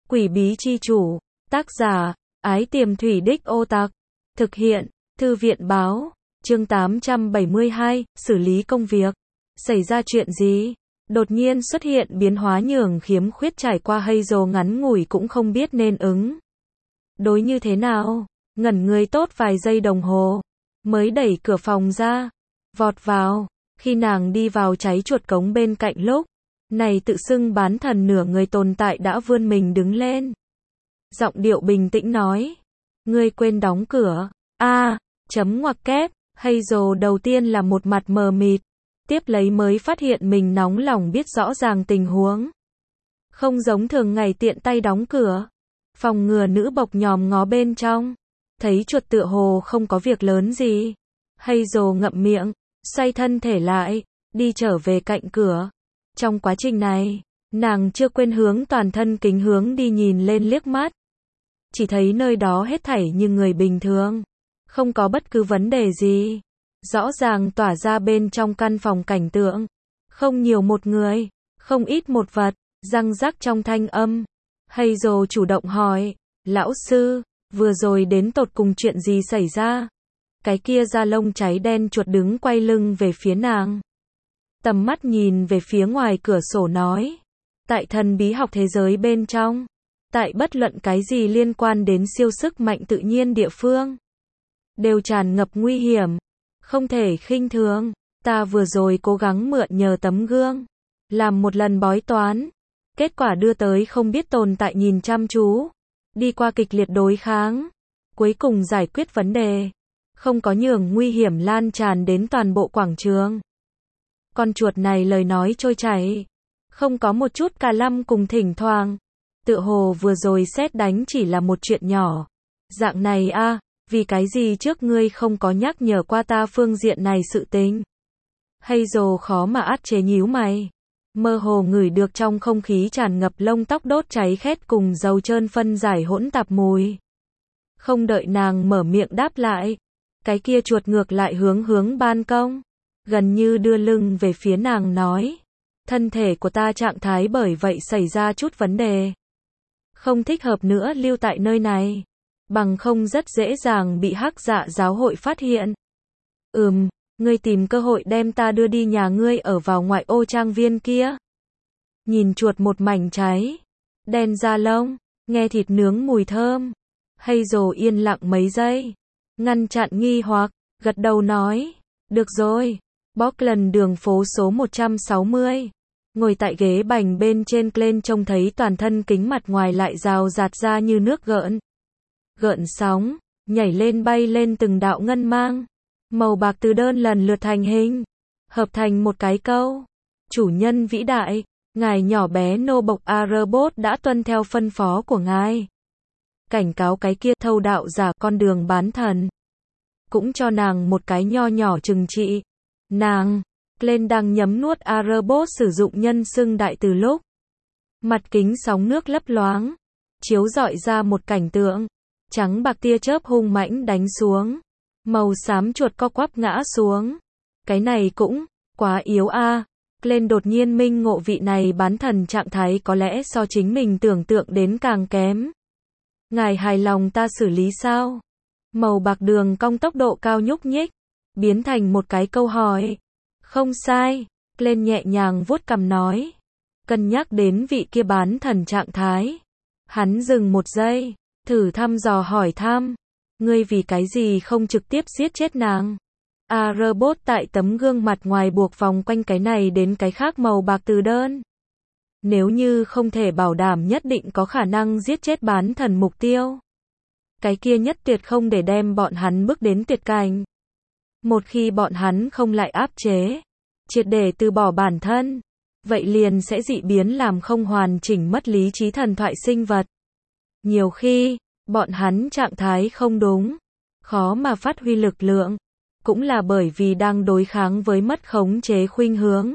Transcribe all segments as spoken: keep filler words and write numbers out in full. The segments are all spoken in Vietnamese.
Quỷ bí chi chủ. Tác giả, Ái Tiềm Thủy Đích Ô Tạc. Thực hiện, Thư viện báo. Chương tám trăm bảy mươi hai, xử lý công việc. Xảy ra chuyện gì? Đột nhiên xuất hiện biến hóa nhường khiếm khuyết trải qua Hazel ngắn ngủi cũng không biết nên ứng đối như thế nào. Ngẩn người tốt vài giây đồng hồ, mới đẩy cửa phòng ra, vọt vào. Khi nàng đi vào cháy chuột cống bên cạnh lúc này, tự xưng bán thần nửa người tồn tại đã vươn mình đứng lên. Giọng điệu bình tĩnh nói: ngươi quên đóng cửa. A, à, chấm ngoặc kép. Hazel đầu tiên là một mặt mờ mịt, tiếp lấy mới phát hiện mình nóng lòng biết rõ ràng tình huống. Không giống thường ngày tiện tay đóng cửa. Phòng ngừa nữ bộc nhòm ngó bên trong, thấy chuột tựa hồ không có việc lớn gì. Hazel ngậm miệng, xoay thân thể lại, đi trở về cạnh cửa. Trong quá trình này, nàng chưa quên hướng toàn thân kính hướng đi nhìn lên liếc mắt. Chỉ thấy nơi đó hết thảy như người bình thường, không có bất cứ vấn đề gì. Rõ ràng tỏa ra bên trong căn phòng cảnh tượng, không nhiều một người, không ít một vật, răng rắc trong thanh âm. Hazel chủ động hỏi: lão sư, vừa rồi đến tột cùng chuyện gì xảy ra? Cái kia da lông cháy đen chuột đứng quay lưng về phía nàng, tầm mắt nhìn về phía ngoài cửa sổ nói: tại thần bí học thế giới bên trong, tại bất luận cái gì liên quan đến siêu sức mạnh tự nhiên địa phương, đều tràn ngập nguy hiểm, không thể khinh thường. Ta vừa rồi cố gắng mượn nhờ tấm gương, làm một lần bói toán, kết quả đưa tới không biết tồn tại nhìn chăm chú, đi qua kịch liệt đối kháng, cuối cùng giải quyết vấn đề, không có nhường nguy hiểm lan tràn đến toàn bộ quảng trường. Con chuột này lời nói trôi chảy, không có một chút cà lăm cùng thỉnh thoảng, tựa hồ vừa rồi sét đánh chỉ là một chuyện nhỏ. Dạng này a, à, vì cái gì trước ngươi không có nhắc nhở qua ta phương diện này sự tình? Hazel khó mà át chế nhíu mày, mơ hồ ngửi được trong không khí tràn ngập lông tóc đốt cháy khét cùng dầu trơn phân giải hỗn tạp mùi. Không đợi nàng mở miệng đáp lại, cái kia chuột ngược lại hướng hướng ban công, gần như đưa lưng về phía nàng nói: thân thể của ta trạng thái bởi vậy xảy ra chút vấn đề, không thích hợp nữa lưu tại nơi này, bằng không rất dễ dàng bị hắc dạ giáo hội phát hiện. Ừm, ngươi tìm cơ hội đem ta đưa đi nhà ngươi ở vào ngoại ô trang viên kia. Nhìn chuột một mảnh cháy đen da lông, nghe thịt nướng mùi thơm, Hazel yên lặng mấy giây, ngăn chặn nghi hoặc, gật đầu nói: được rồi. Portland đường phố số một trăm sáu mươi. Ngồi tại ghế bành bên trên, Glenn trông thấy toàn thân kính mặt ngoài lại rào rạt ra như nước gợn. Gợn sóng, nhảy lên bay lên từng đạo ngân mang, màu bạc từ đơn lần lượt thành hình, hợp thành một cái câu: chủ nhân vĩ đại, ngài nhỏ bé nô bộc A-robot đã tuân theo phân phó của ngài. Cảnh cáo cái kia thâu đạo giả con đường bán thần. Cũng cho nàng một cái nho nhỏ trừng trị. Nàng, Glenn đang nhấm nuốt A-robot sử dụng nhân xưng đại từ lúc mặt kính sóng nước lấp loáng, chiếu rọi ra một cảnh tượng trắng bạc tia chớp hung mãnh đánh xuống, màu xám chuột co quắp ngã xuống. Cái này cũng quá yếu a. À. Glenn đột nhiên minh ngộ vị này bán thần trạng thái có lẽ so chính mình tưởng tượng đến càng kém. Ngài hài lòng ta xử lý sao? Màu bạc đường cong tốc độ cao nhúc nhích, biến thành một cái câu hỏi. Không sai, Glenn nhẹ nhàng vuốt cằm nói. Cân nhắc đến vị kia bán thần trạng thái, hắn dừng một giây, thử thăm dò hỏi thăm: ngươi vì cái gì không trực tiếp giết chết nàng? A-robot tại tấm gương mặt ngoài buộc vòng quanh cái này đến cái khác màu bạc từ đơn. Nếu như không thể bảo đảm nhất định có khả năng giết chết bán thần mục tiêu, cái kia nhất tuyệt không để đem bọn hắn bước đến tuyệt cảnh. Một khi bọn hắn không lại áp chế, triệt để từ bỏ bản thân, vậy liền sẽ dị biến làm không hoàn chỉnh mất lý trí thần thoại sinh vật. Nhiều khi, bọn hắn trạng thái không đúng, khó mà phát huy lực lượng, cũng là bởi vì đang đối kháng với mất khống chế khuynh hướng.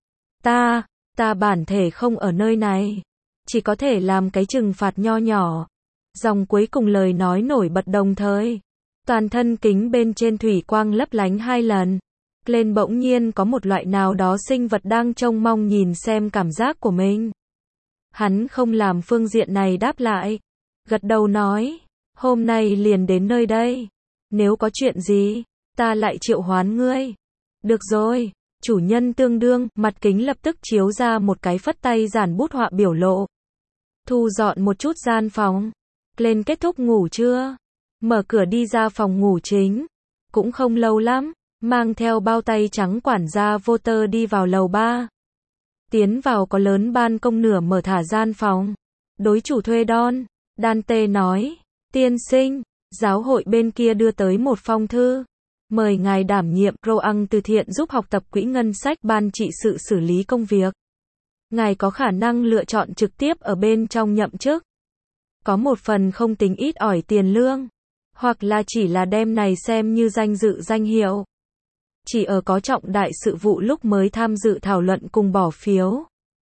Ta, ta bản thể không ở nơi này, chỉ có thể làm cái trừng phạt nho nhỏ. Dòng cuối cùng lời nói nổi bật đồng thời, toàn thân kính bên trên thủy quang lấp lánh hai lần. Glenn bỗng nhiên có một loại nào đó sinh vật đang trông mong nhìn xem cảm giác của mình. Hắn không làm phương diện này đáp lại. Gật đầu nói, hôm nay liền đến nơi đây. Nếu có chuyện gì, ta lại triệu hoán ngươi. Được rồi, chủ nhân tương đương, mặt kính lập tức chiếu ra một cái phất tay giản bút họa biểu lộ. Thu dọn một chút gian phòng. Lên kết thúc ngủ trưa. Mở cửa đi ra phòng ngủ chính. Cũng không lâu lắm, mang theo bao tay trắng quản gia Voter đi vào lầu ba. Tiến vào có lớn ban công nửa mở thả gian phòng. Đối chủ thuê Don, Dante nói, tiên sinh, giáo hội bên kia đưa tới một phong thư. Mời ngài đảm nhiệm Roang từ thiện giúp học tập quỹ ngân sách ban trị sự xử lý công việc. Ngài có khả năng lựa chọn trực tiếp ở bên trong nhậm chức. Có một phần không tính ít ỏi tiền lương. Hoặc là chỉ là đem này xem như danh dự danh hiệu. Chỉ ở có trọng đại sự vụ lúc mới tham dự thảo luận cùng bỏ phiếu.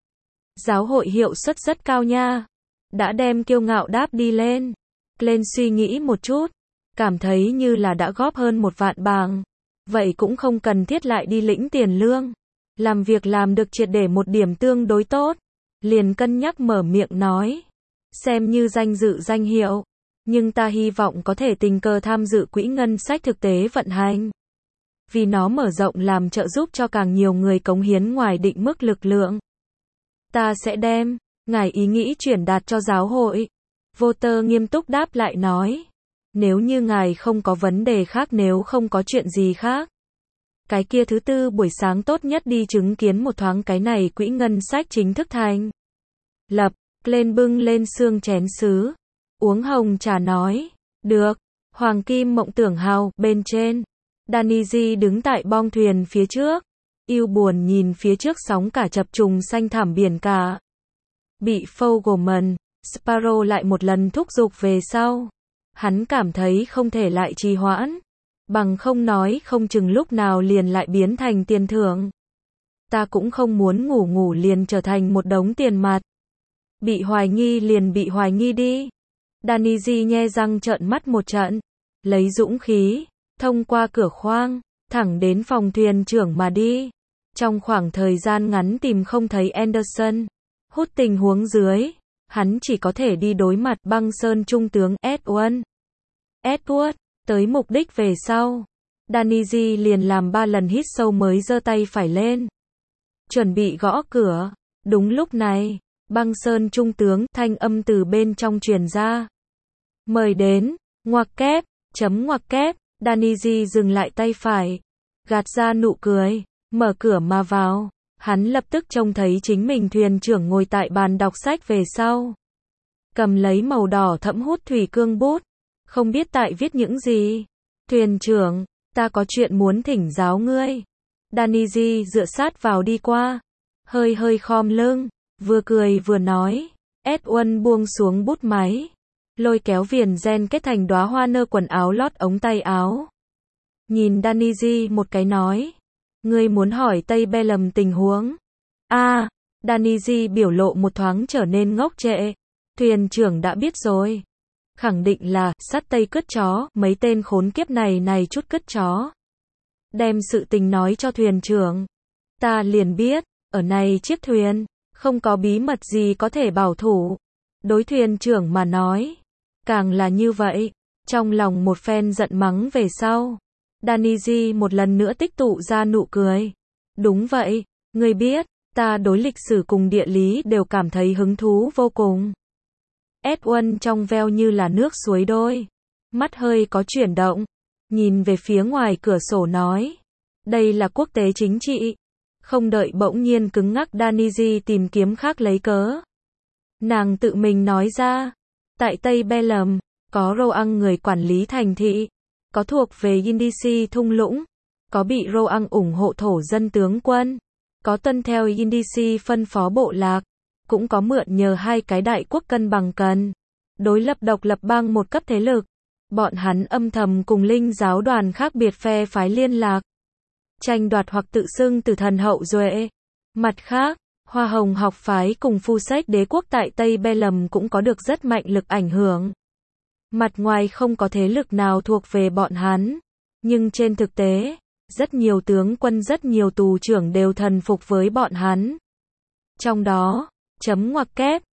Giáo hội hiệu suất rất cao nha. Đã đem kiêu ngạo đáp đi lên. Lên suy nghĩ một chút. Cảm thấy như là đã góp hơn một vạn bảng. Vậy cũng không cần thiết lại đi lĩnh tiền lương. Làm việc làm được triệt để một điểm tương đối tốt. Liền cân nhắc mở miệng nói. Xem như danh dự danh hiệu. Nhưng ta hy vọng có thể tình cờ tham dự quỹ ngân sách thực tế vận hành. Vì nó mở rộng làm trợ giúp cho càng nhiều người cống hiến ngoài định mức lực lượng. Ta sẽ đem, ngài ý nghĩ chuyển đạt cho giáo hội. Voter nghiêm túc đáp lại nói. Nếu như ngài không có vấn đề khác nếu không có chuyện gì khác. Cái kia thứ tư buổi sáng tốt nhất đi chứng kiến một thoáng cái này quỹ ngân sách chính thức thành. Lập, lên bưng lên xương chén sứ. Uống hồng trà nói. Được. Hoàng kim mộng tưởng hào, bên trên. Daniji đứng tại bong thuyền phía trước. Yêu buồn nhìn phía trước sóng cả chập trùng xanh thảm biển cả. Bị Fogelman, Sparrow lại một lần thúc giục về sau. Hắn cảm thấy không thể lại trì hoãn. Bằng không nói không chừng lúc nào liền lại biến thành tiền thưởng. Ta cũng không muốn ngủ ngủ liền trở thành một đống tiền mặt. Bị hoài nghi liền bị hoài nghi đi. Daniji nhe răng trợn mắt một trận. Lấy dũng khí. Thông qua cửa khoang. Thẳng đến phòng thuyền trưởng mà đi. Trong khoảng thời gian ngắn tìm không thấy Anderson. Hút tình huống dưới. Hắn chỉ có thể đi đối mặt băng sơn trung tướng Edward. Edward. Tới mục đích về sau. Daniji liền làm ba lần hít sâu mới giơ tay phải lên. Chuẩn bị gõ cửa. Đúng lúc này. Băng sơn trung tướng, thanh âm từ bên trong truyền ra. Mời đến, ngoặc kép, chấm ngoặc kép, Daniji dừng lại tay phải. Gạt ra nụ cười, mở cửa mà vào. Hắn lập tức trông thấy chính mình thuyền trưởng ngồi tại bàn đọc sách về sau. Cầm lấy màu đỏ thẫm hút thủy cương bút. Không biết tại viết những gì. Thuyền trưởng, ta có chuyện muốn thỉnh giáo ngươi. Daniji dựa sát vào đi qua. Hơi hơi khom lưng. Vừa cười vừa nói. Edward buông xuống bút máy. Lôi kéo viền ren kết thành đóa hoa nơ quần áo lót ống tay áo. Nhìn Daniji một cái nói. Ngươi muốn hỏi Tây Bellum tình huống. a à, Daniji biểu lộ một thoáng trở nên ngốc trệ. Thuyền trưởng đã biết rồi. Khẳng định là, sắt Tây cứt chó, mấy tên khốn kiếp này này chút cứt chó. Đem sự tình nói cho thuyền trưởng. Ta liền biết, ở này chiếc thuyền, không có bí mật gì có thể bảo thủ. Đối thuyền trưởng mà nói. Càng là như vậy. Trong lòng một phen giận mắng về sau. Daniji một lần nữa tích tụ ra nụ cười. Đúng vậy, ngươi biết, ta đối lịch sử cùng địa lý đều cảm thấy hứng thú vô cùng. Edward trong veo như là nước suối đôi. Mắt hơi có chuyển động. Nhìn về phía ngoài cửa sổ nói. Đây là quốc tế chính trị. Không đợi bỗng nhiên cứng ngắc Daniji tìm kiếm khác lấy cớ. Nàng tự mình nói ra. Tại Tây Bellum, có Roang người quản lý thành thị. Có thuộc về Yindisi thung lũng. Có bị Roang ủng hộ thổ dân tướng quân. Có tuân theo Yindisi phân phó bộ lạc. Cũng có mượn nhờ hai cái đại quốc cân bằng cần. Đối lập độc lập bang một cấp thế lực. Bọn hắn âm thầm cùng linh giáo đoàn khác biệt phe phái liên lạc. Tranh đoạt hoặc tự xưng tử thần hậu duệ. Mặt khác, Hoa Hồng học phái cùng Phu Sách đế quốc tại Tây Bellum cũng có được rất mạnh lực ảnh hưởng. Mặt ngoài không có thế lực nào thuộc về bọn hắn. Nhưng trên thực tế, rất nhiều tướng quân rất nhiều tù trưởng đều thần phục với bọn hắn. Trong đó, chấm ngoặc kép,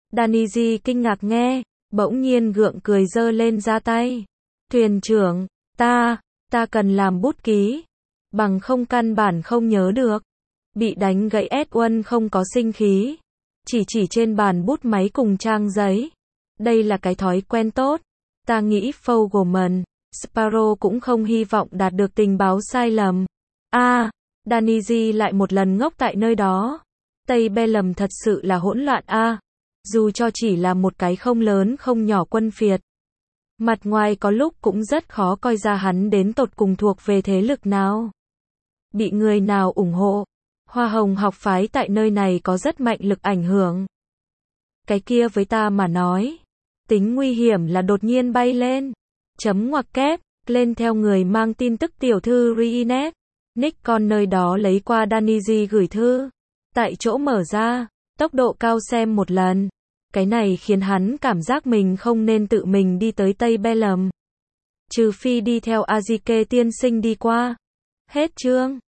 Daniji kinh ngạc nghe, bỗng nhiên gượng cười giơ lên ra tay. Thuyền trưởng, ta, ta cần làm bút ký. Bằng không căn bản không nhớ được. Bị đánh gãy Edwin không có sinh khí. Chỉ chỉ trên bàn bút máy cùng trang giấy. Đây là cái thói quen tốt. Ta nghĩ Fogelman, Sparrow cũng không hy vọng đạt được tình báo sai lầm. A, à, Daniji lại một lần ngốc tại nơi đó. Tây Bellum thật sự là hỗn loạn a. À, dù cho chỉ là một cái không lớn không nhỏ quân phiệt. Mặt ngoài có lúc cũng rất khó coi ra hắn đến tột cùng thuộc về thế lực nào. Bị người nào ủng hộ. Hoa Hồng học phái tại nơi này có rất mạnh lực ảnh hưởng. Cái kia với ta mà nói. Tính nguy hiểm là đột nhiên bay lên. Chấm ngoặc kép, lên theo người mang tin tức tiểu thư Reenet. Nick con nơi đó lấy qua Daniji gửi thư. Tại chỗ mở ra, tốc độ cao xem một lần. Cái này khiến hắn cảm giác mình không nên tự mình đi tới Tây Bellum. Trừ phi đi theo Azike tiên sinh đi qua. Hết chương.